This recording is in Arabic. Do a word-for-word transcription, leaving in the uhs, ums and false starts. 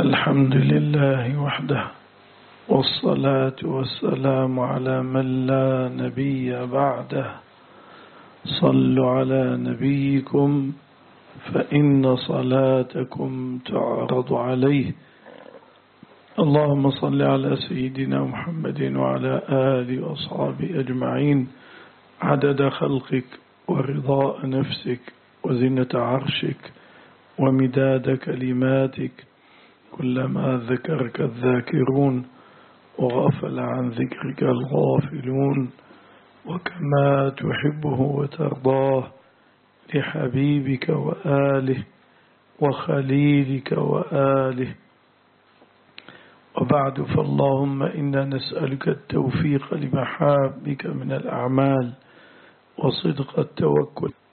الحمد لله وحده، والصلاة والسلام على من لا نبي بعده. صلوا على نبيكم فإن صلاتكم تعرض عليه. اللهم صل على سيدنا محمد وعلى آله وأصحابه أجمعين عدد خلقك ورضاء نفسك وزنة عرشك ومداد كلماتك، كلما ذكرك الذاكرون وغفل عن ذكرك الغافلون، وكما تحبه وترضاه لحبيبك وآله وخليلك وآله. وبعد، فاللهم إنا نسألك التوفيق لمحابك من الأعمال وصدق التوكل